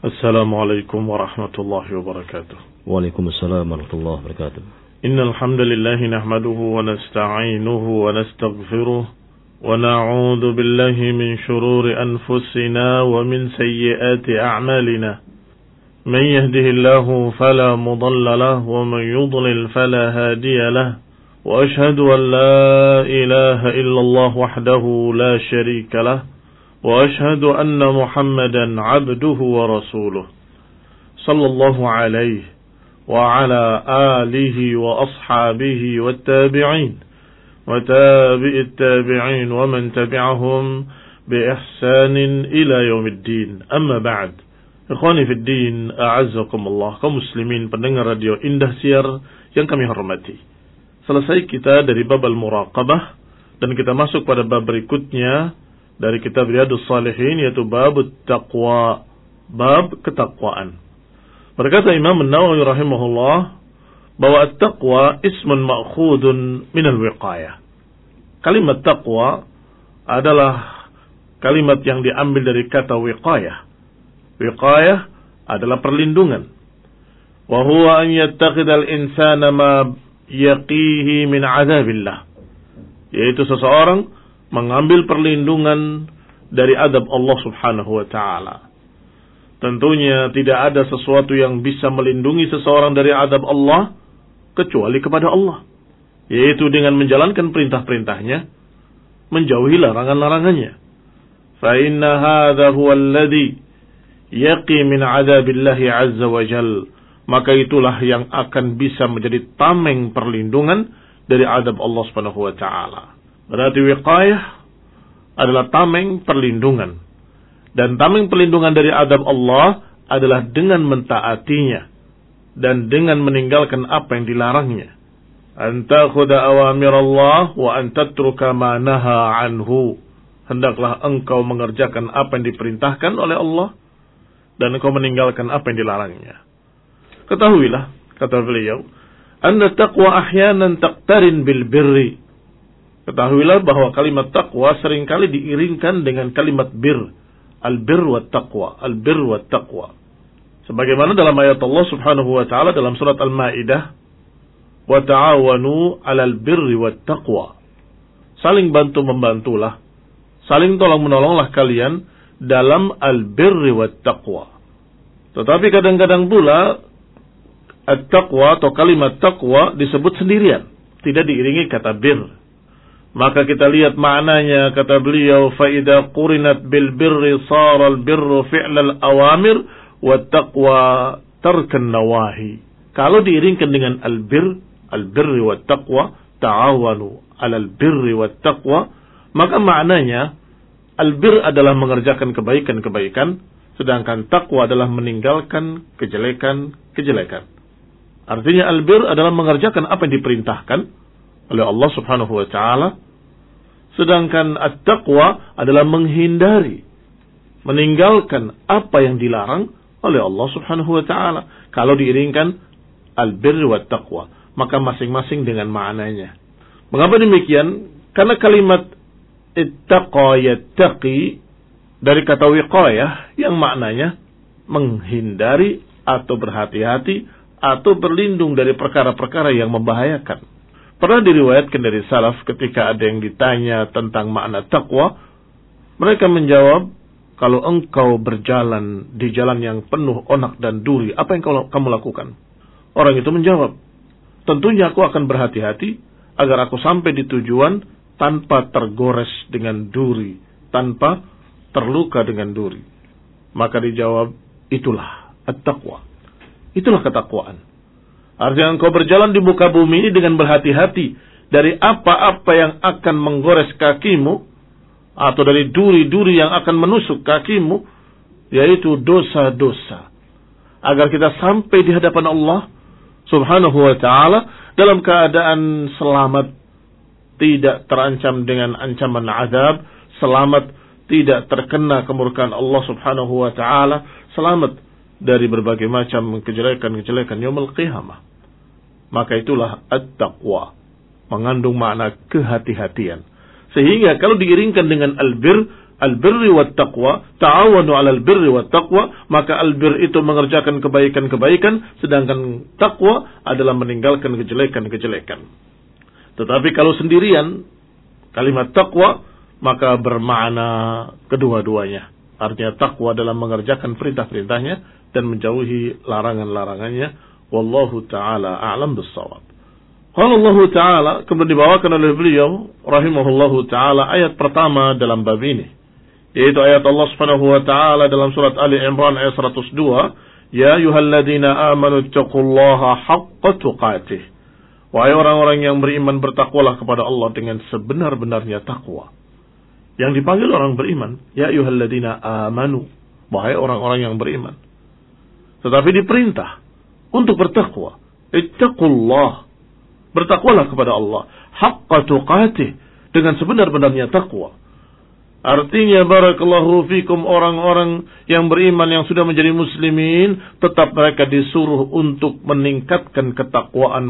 السلام عليكم ورحمة الله وبركاته. وعليكم السلام ورحمة الله وبركاته. إن الحمد لله نحمده ونستعينه ونستغفره ونعوذ بالله من شرور أنفسنا ومن سيئات أعمالنا. من يهده الله فلا مضل له ومن يضلل فلا هادي له. وأشهد أن لا إله إلا الله وحده لا شريك له. وأشهد أن محمدا عبده ورسوله صلى الله عليه وعلى آله وأصحابه والتابعين وتابع التابعين ومن تبعهم بإحسان إلى يوم الدين. أما بعد, ikhwani fi din, a'azzakum Allah, kaum muslimin pendengar radio Indah Siar yang kami hormati. Selesai kita dari bab al-muraqabah dan kita masuk pada bab berikutnya dari kitab Riyadhus Shalihin, yaitu bab taqwa, bab ketakwaan. Berkata Imam An-Nawawi rahimahullah bahwa at-taqwa ismun ma'khudun min al-wiqayah. Kalimat taqwa adalah kalimat yang diambil dari kata wiqayah. Wiqayah adalah perlindungan. Wa huwa an yattaqida al-insana ma yaqihi min 'adzabillah. Yaitu seseorang mengambil perlindungan dari adab Allah subhanahu wa ta'ala. Tentunya tidak ada sesuatu yang bisa melindungi seseorang dari adab Allah kecuali kepada Allah, yaitu dengan menjalankan perintah-perintahnya, menjauhi larangan-larangannya. Fa inna hadha huwa alladhi yaqi min adabillahi azza wa jal. Maka itulah yang akan bisa menjadi tameng perlindungan dari adab Allah subhanahu wa ta'ala. Berarti wiqayah adalah tameng perlindungan. Dan tameng perlindungan dari adab Allah adalah dengan mentaatinya dan dengan meninggalkan apa yang dilarangnya. An takhudha awamir Allah wa an tatruka ma naha anhu. Hendaklah engkau mengerjakan apa yang diperintahkan oleh Allah dan engkau meninggalkan apa yang dilarangnya. Ketahuilah, kata beliau, anna taqwa ahyanan taqtarin bil birri. Ketahuilah bahwa kalimat taqwa seringkali diiringkan dengan kalimat bir. Al-bir wa taqwa. Al-bir wa taqwa. Sebagaimana dalam ayat Allah subhanahu wa ta'ala dalam surat Al-Ma'idah. Wa ta'awanu alal birri wa taqwa. Saling bantu-membantulah. Saling tolong-menolonglah kalian dalam al-birri wa taqwa. Tetapi kadang-kadang pula at-taqwa atau kalimat taqwa disebut sendirian. Tidak diiringi kata bir. Maka kita lihat maknanya, kata beliau, فَإِذَا قُرِنَتْ بِالْبِرِّ صَارَ الْبِرُّ فِعْلَ الْأَوَامِرِ وَالتَّقْوَى تَرْكَ النَّوَاهِي. Kalau diiringkan dengan al-birri wa taqwa, ta'awanu alal birri wa taqwa, maka maknanya al-bir adalah mengerjakan kebaikan-kebaikan, sedangkan taqwa adalah meninggalkan kejelekan-kejelekan. Artinya al-bir adalah mengerjakan apa yang diperintahkan oleh Allah subhanahu wa ta'ala. Sedangkan at-taqwa adalah menghindari, meninggalkan apa yang dilarang oleh Allah subhanahu wa ta'ala. Kalau diiringkan al-birr wa taqwa, maka masing-masing dengan maknanya. Mengapa demikian? Karena kalimat ittaqa yattaqi dari kata wiqayah yang maknanya menghindari atau berhati-hati atau berlindung dari perkara-perkara yang membahayakan. Pernah diriwayatkan dari salaf ketika ada yang ditanya tentang makna taqwa, mereka menjawab, kalau engkau berjalan di jalan yang penuh onak dan duri, apa yang kamu lakukan? Orang itu menjawab, tentunya aku akan berhati-hati agar aku sampai di tujuan tanpa tergores dengan duri, tanpa terluka dengan duri. Maka dijawab, itulah at-taqwa. Itulah ketakwaan. Artinya engkau berjalan di muka bumi ini dengan berhati-hati dari apa-apa yang akan menggores kakimu atau dari duri-duri yang akan menusuk kakimu, yaitu dosa-dosa. Agar kita sampai di hadapan Allah subhanahu wa ta'ala dalam keadaan selamat, tidak terancam dengan ancaman azab, selamat, tidak terkena kemurkaan Allah subhanahu wa ta'ala, selamat dari berbagai macam kejelekan-kejelekan yaumul qiyamah. Maka itulah at-taqwa, mengandung makna kehati-hatian. Sehingga kalau diiringkan dengan al-bir, al-birri wat taqwa, ta'awanu 'alal birri wat taqwa, maka albir itu mengerjakan kebaikan-kebaikan, sedangkan takwa adalah meninggalkan kejelekan-kejelekan. Tetapi kalau sendirian kalimat takwa maka bermakna kedua-duanya. Artinya takwa dalam mengerjakan perintah-perintahnya dan menjauhi larangan-larangannya. Wallahu ta'ala a'lam bis-shawab. Qala Allah Ta'ala, kemudian dibawakan oleh beliau rahimahullahu ta'ala ayat pertama dalam bab ini, yaitu ayat Allah Subhanahu wa ta'ala dalam surat Ali Imran ayat 102, ya ayyuhalladzina amanu taqullaha haqqa tuqatih. Wahai orang-orang yang beriman, bertakwalah kepada Allah dengan sebenar-benarnya takwa. Yang dipanggil orang beriman, ya ayyuhalladzina amanu, wahai orang-orang yang beriman. Tetapi diperintah untuk bertakwa. Ittaqullah, bertakwalah kepada Allah haqqa tuqatih, dengan sebenar-benarnya takwa. Artinya barakallahu fikum, orang-orang yang beriman yang sudah menjadi muslimin, tetap mereka disuruh untuk meningkatkan ketakwaan.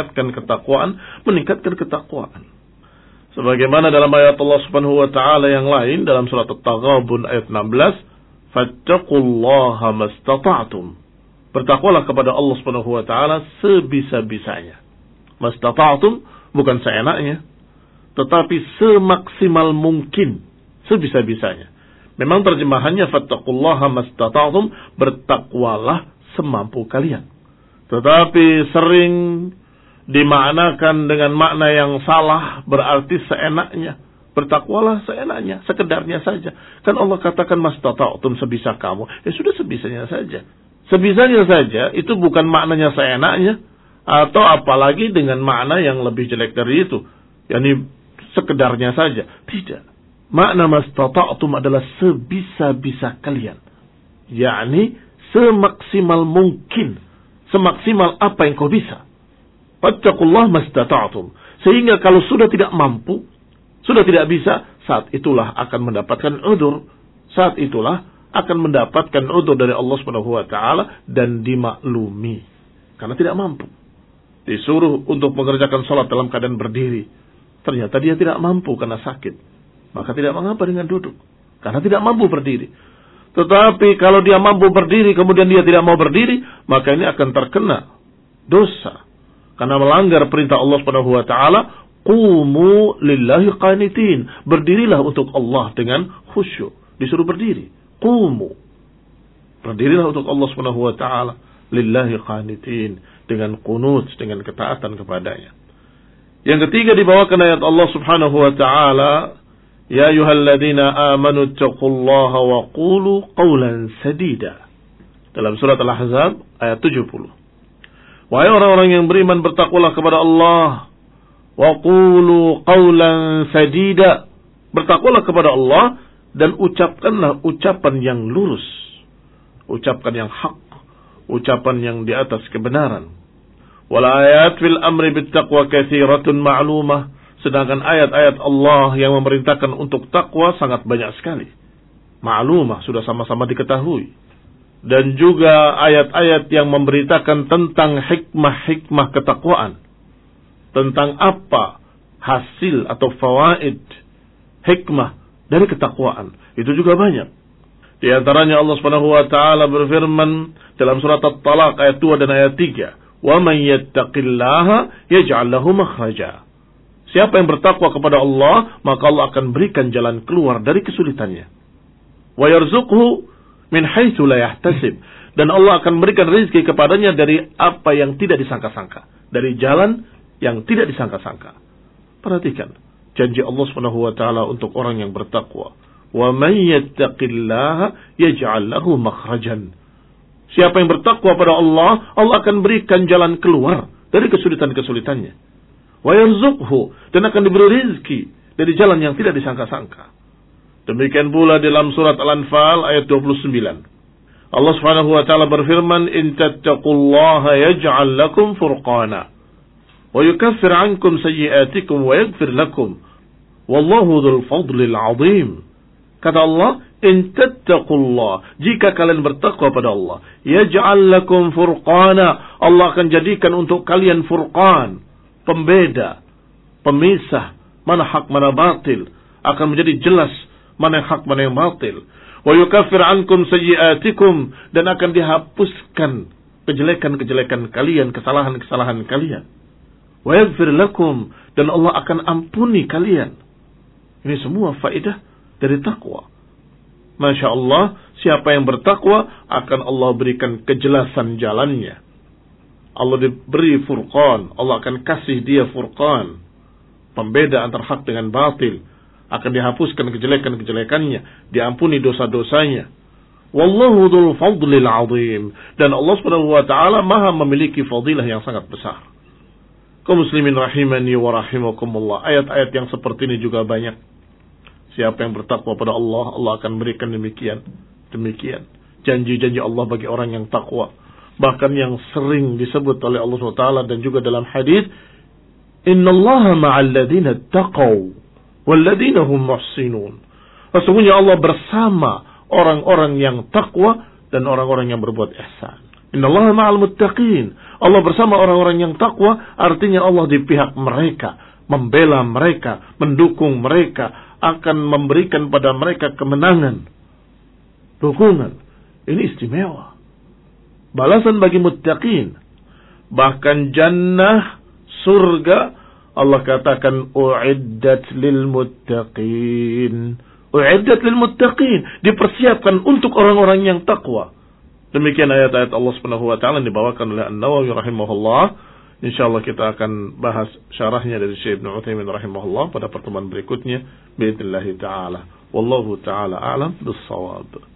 Sebagaimana dalam ayat Allah Subhanahu wa ta'ala yang lain dalam surat At-Taghabun ayat 16, fattaqullaha mastata'tum, bertakwalah kepada Allah Subhanahu wa ta'ala sebisa-bisanya. Mastata'tum bukan seenaknya, tetapi semaksimal mungkin, sebisa-bisanya. Memang terjemahannya fattaqullaha mastata'tum, bertakwalah semampu kalian. Tetapi sering dimaknakan dengan makna yang salah, berarti seenaknya. Bertakwalah seenaknya, sekedarnya saja. Kan Allah katakan mastata'tum, sebisa kamu. Ya sudah, sebisanya saja. Sebisanya saja itu bukan maknanya seenaknya, atau apalagi dengan makna yang lebih jelek dari itu, yakni sekedarnya saja. Tidak. Makna mastata'tum adalah sebisa-bisa kalian, yakni semaksimal mungkin, semaksimal apa yang kau bisa. Fattaqullaha mastata'tum, sehingga kalau sudah tidak mampu, sudah tidak bisa, saat itulah akan mendapatkan udzur, saat itulah akan mendapatkan udzur dari Allah Subhanahu wa ta'ala dan dimaklumi karena tidak mampu. Disuruh untuk mengerjakan salat dalam keadaan berdiri, ternyata dia tidak mampu karena sakit, maka tidak mengapa dengan duduk, karena tidak mampu berdiri. Tetapi kalau dia mampu berdiri kemudian dia tidak mau berdiri, maka ini akan terkena dosa karena melanggar perintah Allah Subhanahu wa ta'ala, qumu lillahi qanitin, berdirilah untuk Allah dengan khusyuk. Disuruh berdiri, qumu, berdirilah untuk Allah Subhanahu wa ta'ala, lillahi qanitin, dengan qunut, dengan ketaatan kepadanya. Yang ketiga dibawakan ayat Allah Subhanahu wa ta'ala, ya ayyuhalladzina amanu taqullaha wa qulu qawlan sadida, dalam surat Al-Ahzab ayat 70. Wahai orang-orang yang beriman, bertakwalah kepada Allah, wa qulu qawlan sadida, bertakwalah kepada Allah dan ucapkanlah ucapan yang lurus, ucapkan yang hak, ucapan yang di atas kebenaran. Wal ayat fil amri bit taqwa katsiratun ma'lumah, sedangkan ayat-ayat Allah yang memerintahkan untuk takwa sangat banyak sekali. Ma'lumah, sudah sama-sama diketahui. Dan juga ayat-ayat yang memberitakan tentang hikmah-hikmah ketakwaan, tentang apa hasil atau fawaid, hikmah dari ketakwaan, itu juga banyak. Di antaranya Allah Subhanahu wa ta'ala berfirman dalam surat At-Talaq ayat 2 dan ayat 3, wa man yattaqillaha yaj'al lahu makhraja. Siapa yang bertakwa kepada Allah, maka Allah akan berikan jalan keluar dari kesulitannya. Wa yarzuqhu min haitsu la yahtasib, dan Allah akan berikan rezeki kepadanya dari apa yang tidak disangka-sangka, dari jalan yang tidak disangka-sangka. Perhatikan janji Allah Subhanahu wa ta'ala untuk orang yang bertakwa. Wa man yattaqillaha yaj'al lahu makhrajan. Siapa yang bertakwa pada Allah, Allah akan berikan jalan keluar dari kesulitan-kesulitannya. Wa yarzuqhu, dan akan diberi rezeki dari jalan yang tidak disangka-sangka. Demikian pula dalam surat Al-Anfal ayat 29. Allah Subhanahu wa ta'ala berfirman, in tattaqullaha yaj'al lakum furqana wa yukaffir 'ankum sayyi'atikum wa yaghfir lakum wallahu dzul fadlil 'adzim. Kata Allah, in tattaqullah, jika kalian bertakwa pada Allah, yaj'al lakum furqana, Allah akan jadikan untuk kalian furqan, pembeda, pemisah mana hak mana batil, akan menjadi jelas mana yang hak, mana yang batil. Wa yukaffir ankum sayyi'atikum, dan akan dihapuskan kejelekan-kejelekan kalian, kesalahan-kesalahan kalian. Wa yaghfir lakum, dan Allah akan ampuni kalian. Ini semua faedah dari takwa. Masya Allah, siapa yang bertakwa akan Allah berikan kejelasan jalannya. Allah diberi furqan, Allah akan kasih dia furqan, pembeda antara hak dengan batil. Akan dihapuskan kejelekan-kejelekannya, diampuni dosa-dosanya. Wallahu dzul fadlil azim, dan Allah Subhanahu wa taala Maha memiliki fadilah yang sangat besar. Kaum muslimin rahimani wa rahimakumullah, ayat-ayat yang seperti ini juga banyak. Siapa yang bertakwa pada Allah, Allah akan berikan demikian. Janji-janji Allah bagi orang yang takwa. Bahkan yang sering disebut oleh Allah SWT dan juga dalam hadis, innallaha ma'al ladzina taqaw wal ladzina hum muhsinun. Sesungguhnya Allah bersama orang-orang yang takwa dan orang-orang yang berbuat ihsan. Innallaha ma'al muttaqin. Allah bersama orang-orang yang takwa, artinya Allah di pihak mereka, membela mereka, mendukung mereka, akan memberikan pada mereka kemenangan, dukungan. Ini istimewa. Balasan bagi muttaqin. Bahkan jannah, surga, Allah katakan u'iddat lil muttaqin. U'iddat lil muttaqin, dipersiapkan untuk orang-orang yang takwa. Demikian ayat-ayat Allah Subhanahu wa taala dibawakan oleh An-Nawawi rahimahullah. Insyaallah kita akan bahas syarahnya dari Syekh Ibnu Utsaimin rahimahullah pada pertemuan berikutnya باذن الله taala. Wallahu taala a'lam bis-shawab.